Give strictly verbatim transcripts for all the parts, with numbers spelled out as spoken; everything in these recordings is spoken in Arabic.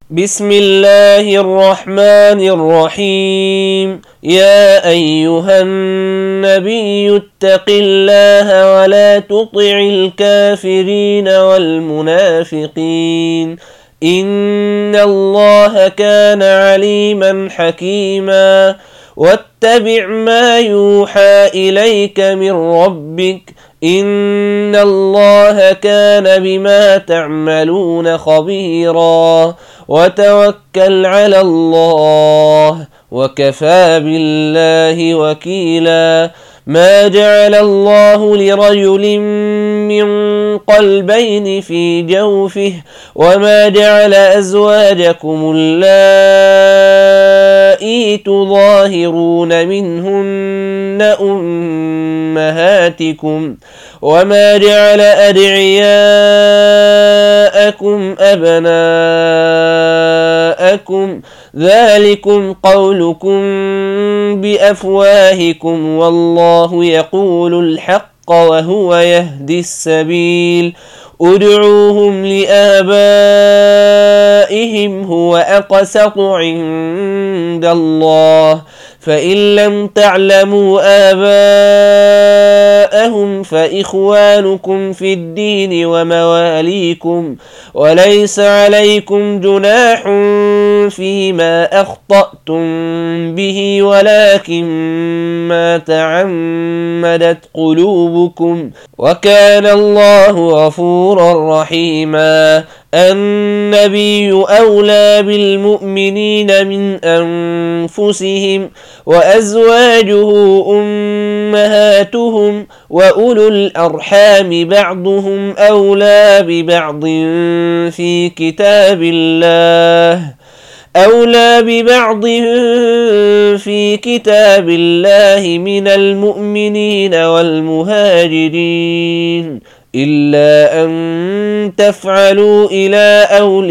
بسم الله الرحمن الرحيم. يا أيها النبي اتق الله ولا تطع الكافرين والمنافقين إن الله كان عليما حكيما. واتبع ما يوحى إليك من ربك إن الله كان بما تعملون خبيرا. وتوكل على الله وكفى بالله وكيلا. ما جعل الله لرجل من قلبين في جوفه وما جعل أزواجكم اللائي تظاهرون منهن أمهاتكم وما جعل أدعياءكم أبناءكم ذلكم قولكم بأفواهكم والله يقول الحق وهو يهدي السبيل. ادعوهم لآبائهم هو أقسط عند الله فإن لم تعلموا آباءهم فإخوانكم في الدين ومواليكم وليس عليكم جناح فيما أخطأتم به ولكن ما تعمدت قلوبكم وكان الله غفورا رحيما. النبي أولى بالمؤمنين من أنفسهم وأزواجه أمهاتهم وأولو الأرحام بعضهم أولى ببعض في كتاب الله أولى ببعض في كتاب الله من المؤمنين والمهاجرين إلا أن تفعلوا إلى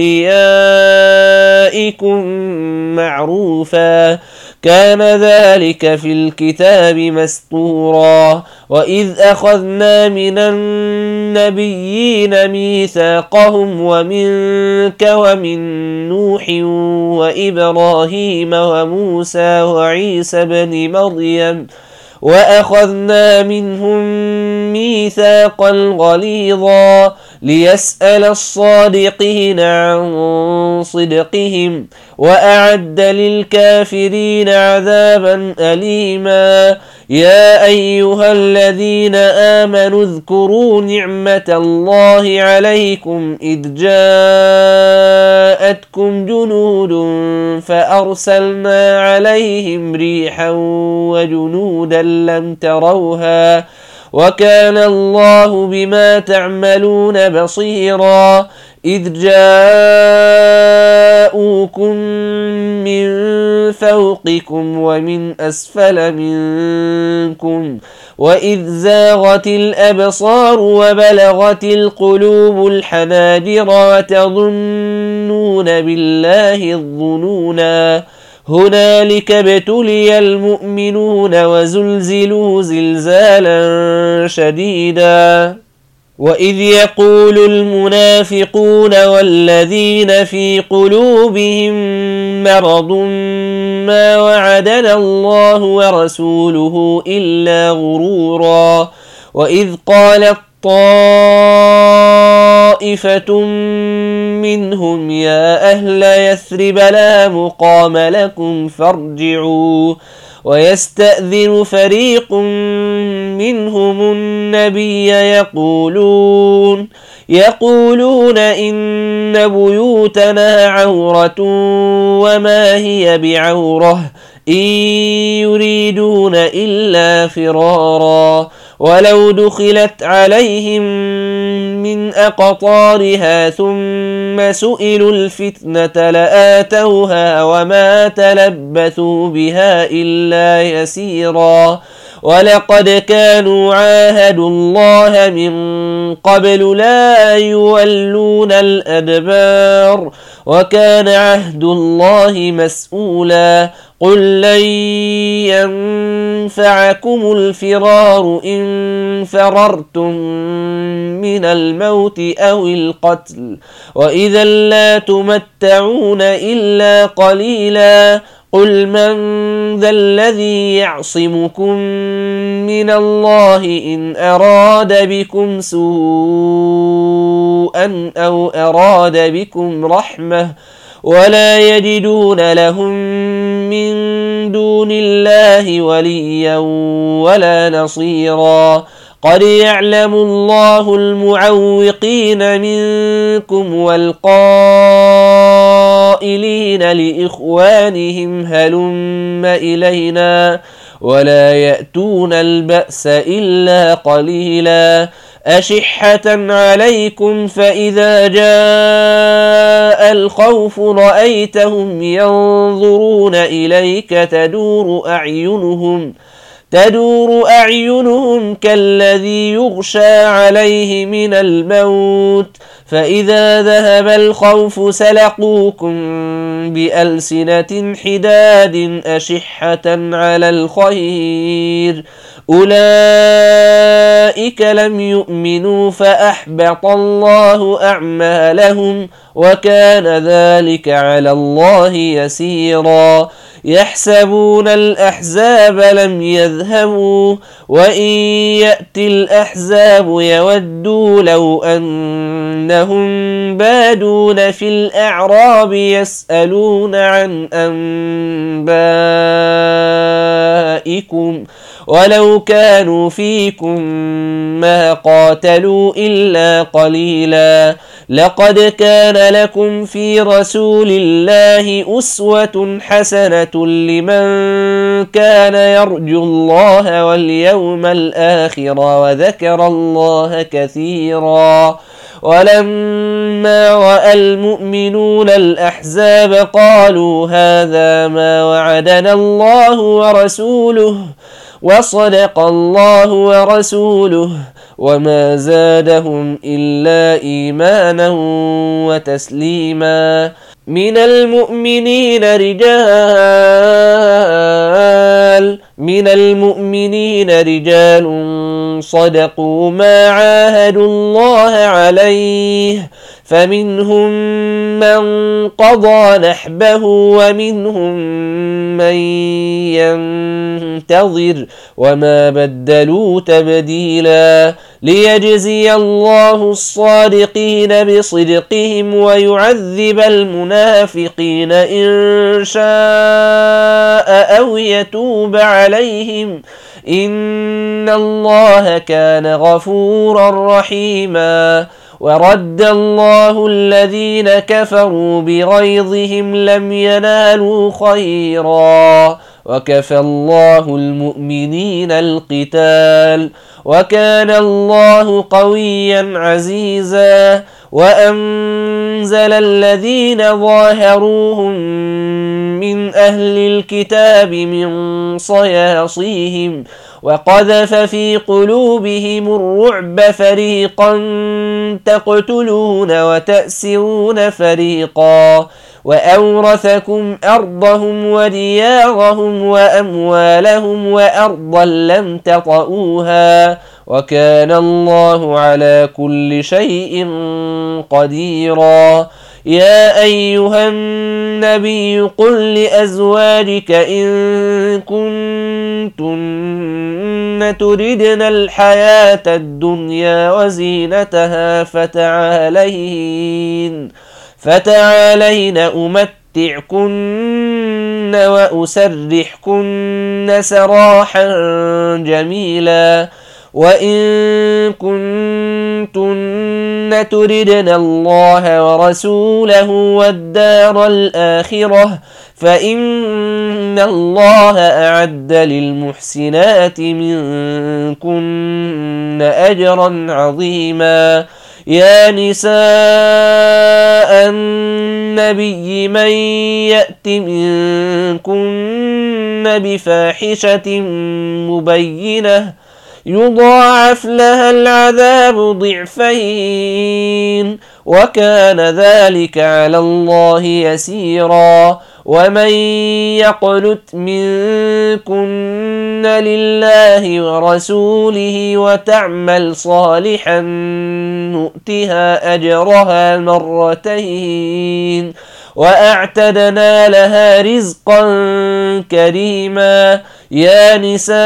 أوليائكم معروفا كان ذلك في الكتاب مسطورا. وإذ أخذنا من النبيين ميثاقهم ومنك ومن نوح وإبراهيم وموسى وعيسى بن مريم وأخذنا منهم ميثاقا غليظا ليسأل الصادقين عن صدقهم وأعد للكافرين عذابا أليما. يا أيها الذين آمنوا اذكروا نعمة الله عليكم إذ جاءتكم جنود فأرسلنا عليهم ريحا وجنودا لم تروها وكان الله بما تعملون بصيرا. إذ جاءوكم من فوقكم ومن أسفل منكم وإذ زاغت الأبصار وبلغت القلوب الحناجر وتظنون بالله الظنونا هنالك ابتلي المؤمنون وزلزلوا زلزالا شديدا. وإذ يقول المنافقون والذين في قلوبهم مرض ما وعدنا الله ورسوله إلا غرورا. وإذ قالت طائفة منهم يا أهل يثرب لا مقام لكم فارجعوا ويستأذن فريق منهم النبي يقولون يقولون إن بيوتنا عورة وما هي بعورة إن يريدون إلا فرارا ولو دخلت عليهم من أقطارها ثم سئلوا الفتنة لآتوها وما تلبثوا بها إلا يسيرا. ولقد كانوا عاهدوا الله من قبل لا يولون الأدبار وكان عهد الله مسؤولا قل لن ينفعكم الفرار إن فررتم من الموت أو القتل وإذا لا تمتعون إلا قليلا قل من ذا الذي يعصمكم من الله إن أراد بكم سوءا أو أراد بكم رحمة ولا يجدون لهم من دون الله وليا ولا نصيرا قد يعلم الله المعوقين منكم والقائلين لإخوانهم هلم إلينا ولا يأتون البأس إلا قليلا أشحة عليكم فإذا جاء الخوف رأيتهم ينظرون إليك تدور أعينهم تدور أعينهم كالذي يغشى عليه من الموت فإذا ذهب الخوف سلقوكم بألسنة حداد أشحة على الخير أولئك لم يؤمنوا فأحبط الله أعمالهم وكان ذلك على الله يسيرا يحسبون الأحزاب لم يذهبوا وإن يأتي الأحزاب يودوا لو أنهم بادون في الأعراب يسألون عن أنبائكم ولو كانوا فيكم ما قاتلوا إلا قليلا لقد كان لكم في رسول الله أسوة حسنة لمن كان يرجو الله واليوم الآخر وذكر الله كثيرا ولما رأى المؤمنون الأحزاب قالوا هذا ما وعدنا الله ورسوله وصدق الله ورسوله وما زادهم إلا إيمانا وتسليما من المؤمنين رجال من المؤمنين رجال صدقوا ما عاهدوا الله عليه فمنهم من قضى نحبه ومنهم من ينتظر وما بدلوا تبديلا ليجزي الله الصادقين بصدقهم ويعذب المنافقين إن شاء أو يتوب عليهم إن الله كان غفورا رحيما ورد الله الذين كفروا بغيظهم لم ينالوا خيرا وكفى الله المؤمنين القتال وكان الله قويا عزيزا وأنزل الذين ظاهروهم من أهل الكتاب من صياصيهم وقذف في قلوبهم الرعب فريقا تقتلون وتأسرون فريقا وأورثكم أرضهم وديارهم وأموالهم وأرضا لم تطئوها وكان الله على كل شيء قديرا يا أيها النبي قل لأزواجك إن كنتن تردن الحياة الدنيا وزينتها فتعالين فتعالين أمتعكن وأسرحكن سراحا جميلا وإن كنتن تردن الله ورسوله والدار الآخرة فإن الله أعد للمحسنات منكن أجرا عظيما يا نساء النبي من يأت منكن بفاحشة مبينة يضاعف لها العذاب ضعفين وكان ذلك على الله يسيرا. ومن يقنت منكن لله ورسوله وتعمل صالحا نؤتها أجرها مرتين وأعتدنا لها رزقا كريما. يا نساء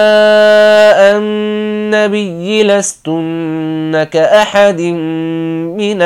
النبي لستن كأحد من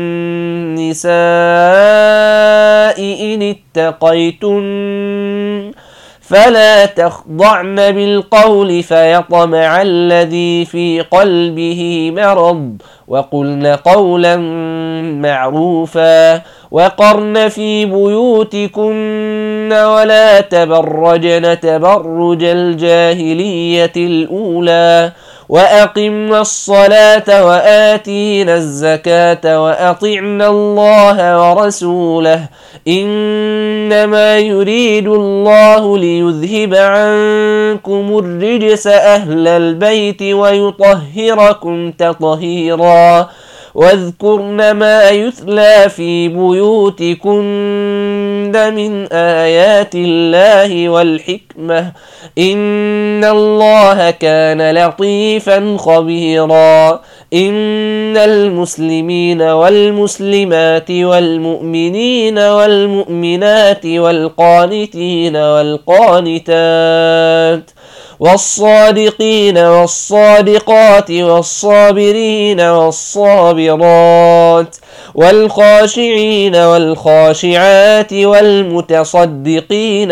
النساء إن اتقيتن فلا تخضعن بالقول فيطمع الذي في قلبه مرض وقلن قولا معروفا. وقرن في بيوتكن ولا تبرجن تبرج الجاهلية الأولى وأقمنا الصلاة وآتينا الزكاة وأطعنا الله ورسوله إنما يريد الله ليذهب عنكم الرجس أهل البيت ويطهركم تطهيرا. واذكرن ما يتلى في بيوتكن من آيات الله والحكمة إن الله كان لطيفا خبيرا. إن المسلمين والمسلمات والمؤمنين والمؤمنات والقانتين والقانتات والصادقين والصادقات والصابرين والصابرات والخاشعين والخاشعات والمتصدقين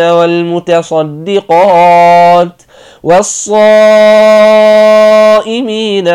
والمتصدقات والصائمين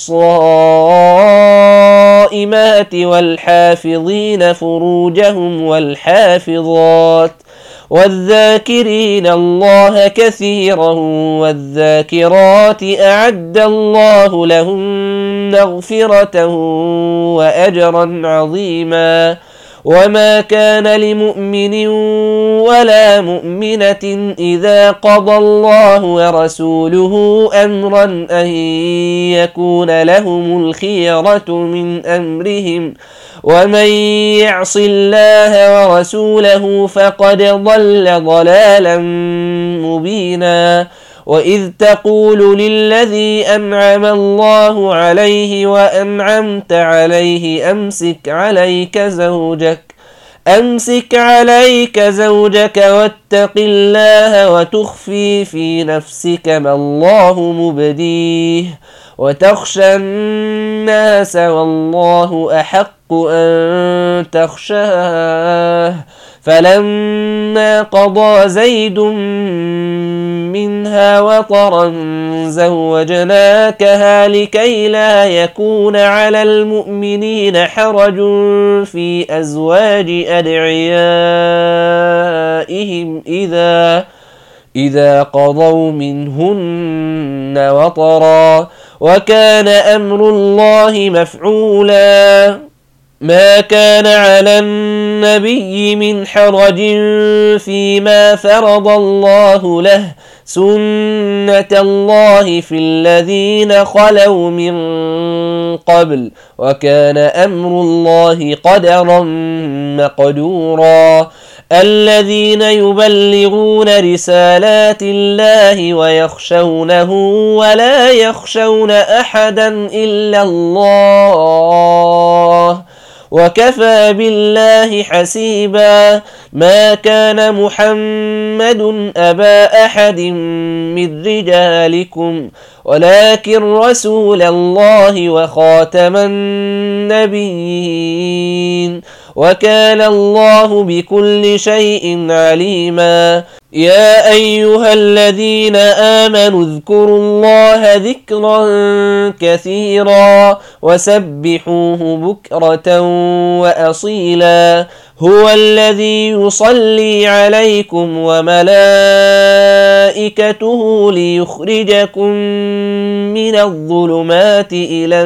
والصائمات والحافظين فروجهم والحافظات والذاكرين الله كثيرا والذاكرات أعد الله لهم مغفرة وأجرا عظيما. وما كان لمؤمن ولا مؤمنة إذا قضى الله ورسوله أمرا أن يكون لهم الخيرة من أمرهم ومن يعص الله ورسوله فقد ضل ضلالا مبينا. وإذ تقول للذي أنعم الله عليه وأنعمت عليه أمسك عليك زوجك أمسك عليك زوجك واتق الله وتخفي في نفسك ما الله مبديه وتخشى الناس والله أحق أن تخشاه. فلما قضى زيد منها وطرا زوجناكها لكي لا يكون على المؤمنين حرج في أزواج أدعيائهم إذا إذا قضوا منهن وطرا وكان أمر الله مفعولا. ما كان على النبي من حرج فيما فرض الله له سنة الله في الذين خلوا من قبل وكان أمر الله قدرا مقدورا. الذين يبلغون رسالات الله ويخشونه ولا يخشون أحدا إلا الله وكفى بالله حسيبا. ما كان محمد أبا أحد من رجالكم ولكن رسول الله وخاتم النبيين وكان الله بكل شيء عليما. يا أيها الذين آمنوا اذكروا الله ذكرا كثيرا وسبحوه بكرة وأصيلا. هو الذي يصلي عليكم وملائكته ليخرجكم من الظلمات إلى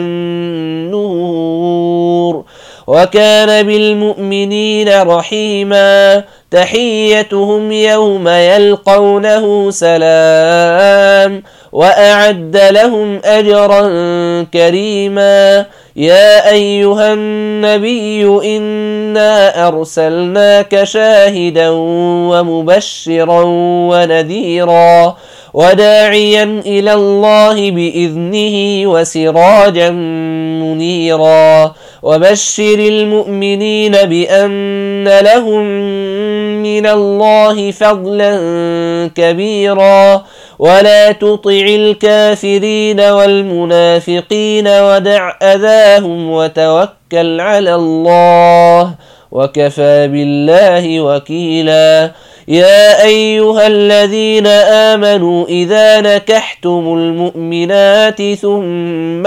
النور وكان بالمؤمنين رحيما. تحيتهم يوم يلقونه سلام وأعد لهم أجرا كريما. يا أيها النبي إنا أرسلناك شاهدا ومبشرا ونذيرا وداعيا إلى الله بإذنه وسراجا منيرا. وبشر المؤمنين بأن لهم من الله فضلا كبيرا ولا تطع الكافرين والمنافقين ودع أذاهم وتوكل على الله وكفى بالله وكيلا. يا أيها الذين آمنوا إذا نكحتم المؤمنات ثم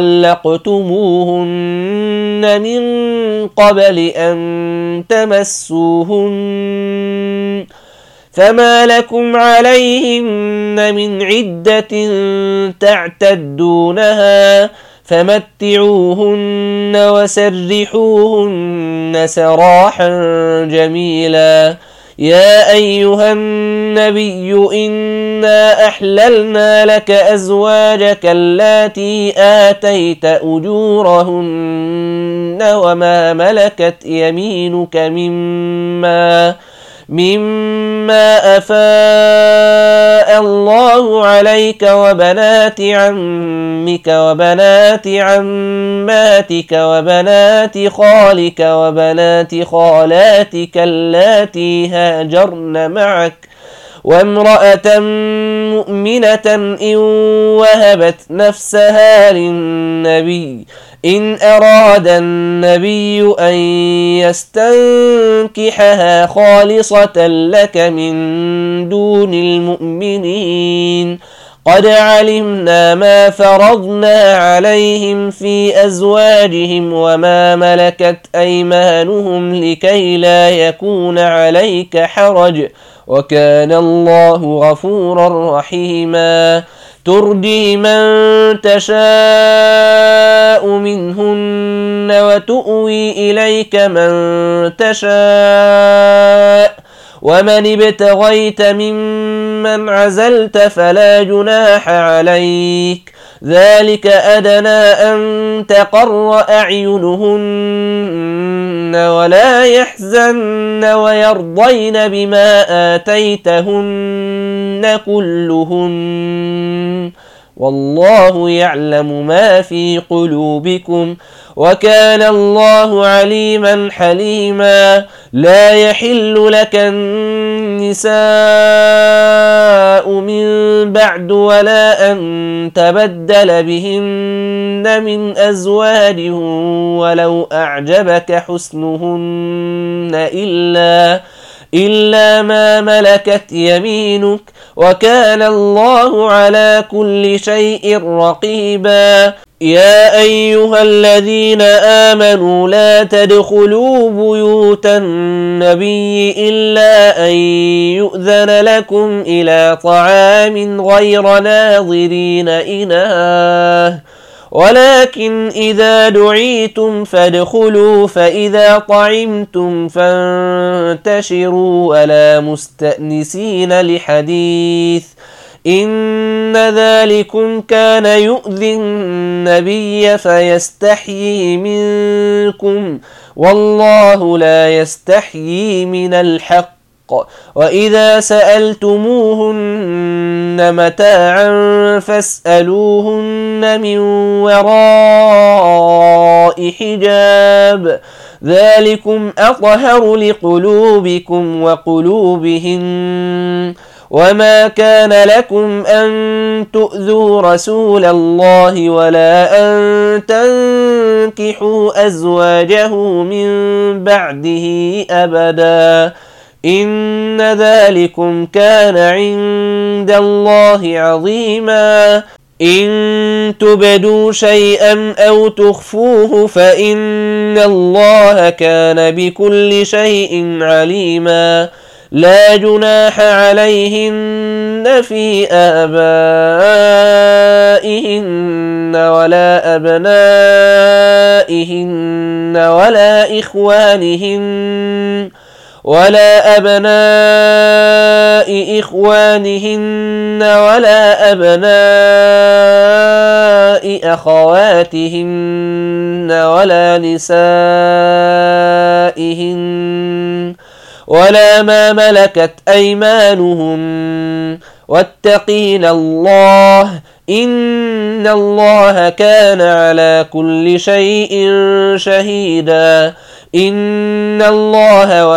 طلقتموهن من قبل أن تمسوهن فما لكم عليهن من عدة تعتدونها فمتعوهن وسرحوهن سراحا جميلا. يا أيها النبي إنا أحللنا لك أزواجك اللاتي آتيت أجورهن وما ملكت يمينك مما مما أفاء الله عليك وبنات عمك وبنات عماتك وبنات خالك وبنات خالاتك اللاتي هاجرن معك وامرأة مؤمنة إن وهبت نفسها للنبي إن أراد النبي أن يستنكحها خالصة لك من دون المؤمنين. قد علمنا ما فرضنا عليهم في أزواجهم وما ملكت أيمانهم لكي لا يكون عليك حرج وكان الله غفورا رحيما. ترجي من تشاء منهن وتؤوي إليك من تشاء ومن ابتغيت ممن عزلت فلا جناح عليك ذلك أدنى أن تقر أعينهن ولا يحزن ويرضين بما آتيتهن كلهن والله يعلم ما في قلوبكم وكان الله عليما حليما. لا يحل لك النساء من بعد ولا أن تبدل بهن من أزواج ولو أعجبك حسنهن إلا إلا ما ملكت يمينك وكان الله على كل شيء رقيبا. يا أيها الذين آمنوا لا تدخلوا بيوت النبي إلا أن يؤذن لكم إلى طعام غير ناظرين إناه ولكن إذا دعيتم فادخلوا فإذا طعمتم فانتشروا ولا مستأنسين لحديث إن ذلكم كان يؤذي النبي فيستحيي منكم والله لا يستحيي من الحق. وإذا سألتموهن متاعا فاسألوهن من وراء حجاب ذلكم أطهر لقلوبكم وقلوبهن وما كان لكم أن تؤذوا رسول الله ولا أن تنكحوا أزواجه من بعده أبدا إن ذلكم كان عند الله عظيما إن تبدوا شيئا أو تخفوه فإن الله كان بكل شيء عليما لا جناح عليهن في آبائهن ولا أبنائهن ولا إخوانهن ولا أبناء إخوانهن ولا أبناء أخواتهن ولا نسائهن ولا ما ملكت أيمانهم واتقين الله إن الله كان على كل شيء شهيدا إن الله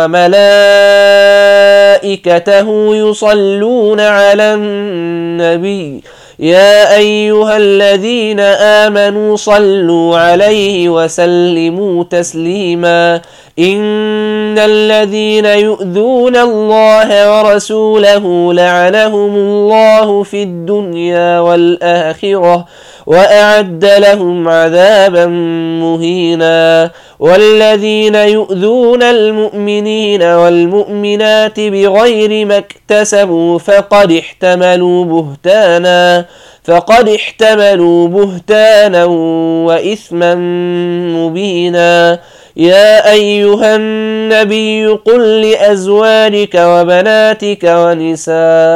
وملائكته يصلون على النبي يا أيها الذين آمنوا صلوا عليه وسلموا تسليما إن الذين يؤذون الله ورسوله لعنهم الله في الدنيا والآخرة وأعد لهم عذابا مهينا والذين يؤذون المؤمنين والمؤمنات بغير ما اكتسبوا فقد احتملوا بهتانا فقد احتملوا بهتانا وإثما مبينا يا أيها النبي قل لأزواجك وبناتك ونساء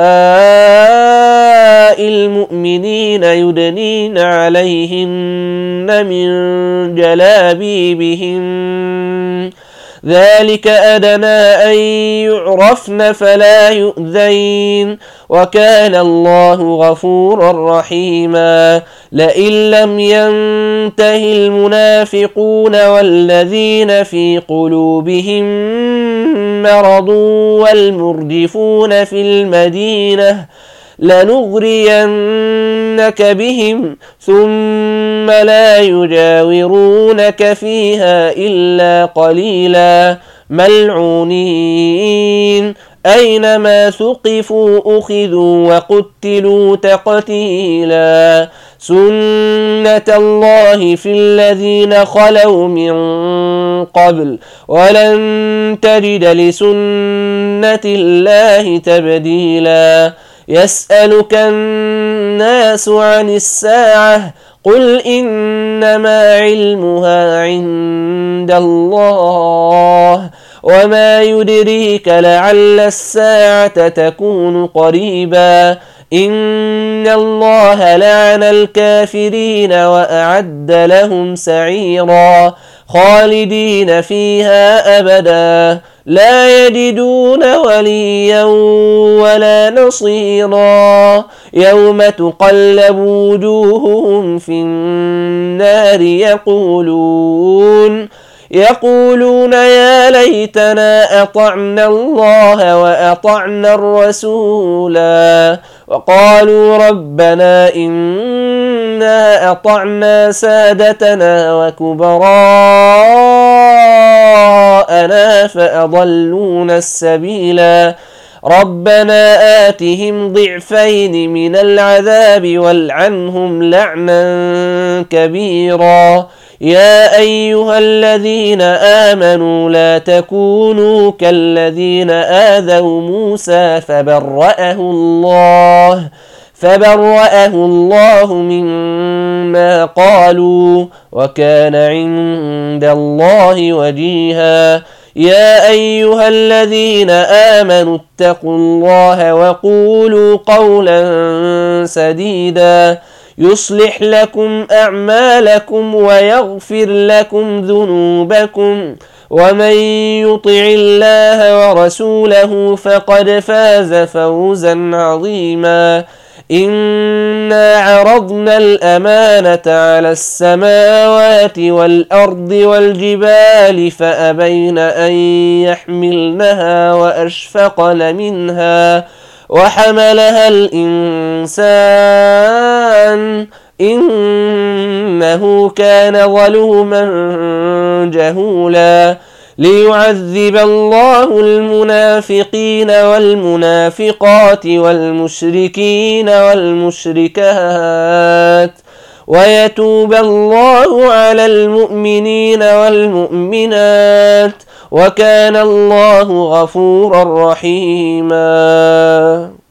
المؤمنين يدنين عليهن من جلابيبهن ذلك أدنى أن يعرفن فلا يؤذين وكان الله غفورا رحيما لئن لم ينته المنافقون والذين في قلوبهم مرض والمرجفون في المدينة لنغرينك بهم ثم لا يجاورونك فيها إلا قليلا ملعونين أينما ثقفوا أخذوا وقتلوا تقتيلا سنة الله في الذين خلوا من قبل ولن تجد لسنة الله تبديلا يسألك الناس عن الساعة قل إنما علمها عند الله وما يدريك لعل الساعة تكون قريبا إن الله لعن الكافرين وأعد لهم سعيرا خالدين فيها أبدا لا يجدون وليا ولا نصيرا يوم تقلب وجوههم في النار يقولون يقولون يا ليتنا أطعنا الله وأطعنا الرسولا وقالوا ربنا إنا أطعنا سادتنا وكبراءنا فأضلونا السبيلا ربنا آتهم ضعفين من العذاب والعنهم لعنا كبيرا يا أيها الذين آمنوا لا تكونوا كالذين آذوا موسى فبرأه الله فبرأه الله مما قالوا وكان عند الله وجيها يا أيها الذين آمنوا اتقوا الله وقولوا قولا سديدا يصلح لكم أعمالكم ويغفر لكم ذنوبكم ومن يطع الله ورسوله فقد فاز فوزا عظيما إنا عرضنا الأمانة على السماوات والأرض والجبال فأبين أن يحملنها وأشفقن منها وحملها الإنسان إنه كان ظلوما جهولا ليعذب الله المنافقين والمنافقات والمشركين والمشركات ويتوب الله على المؤمنين والمؤمنات وكان الله غفورا رحيما.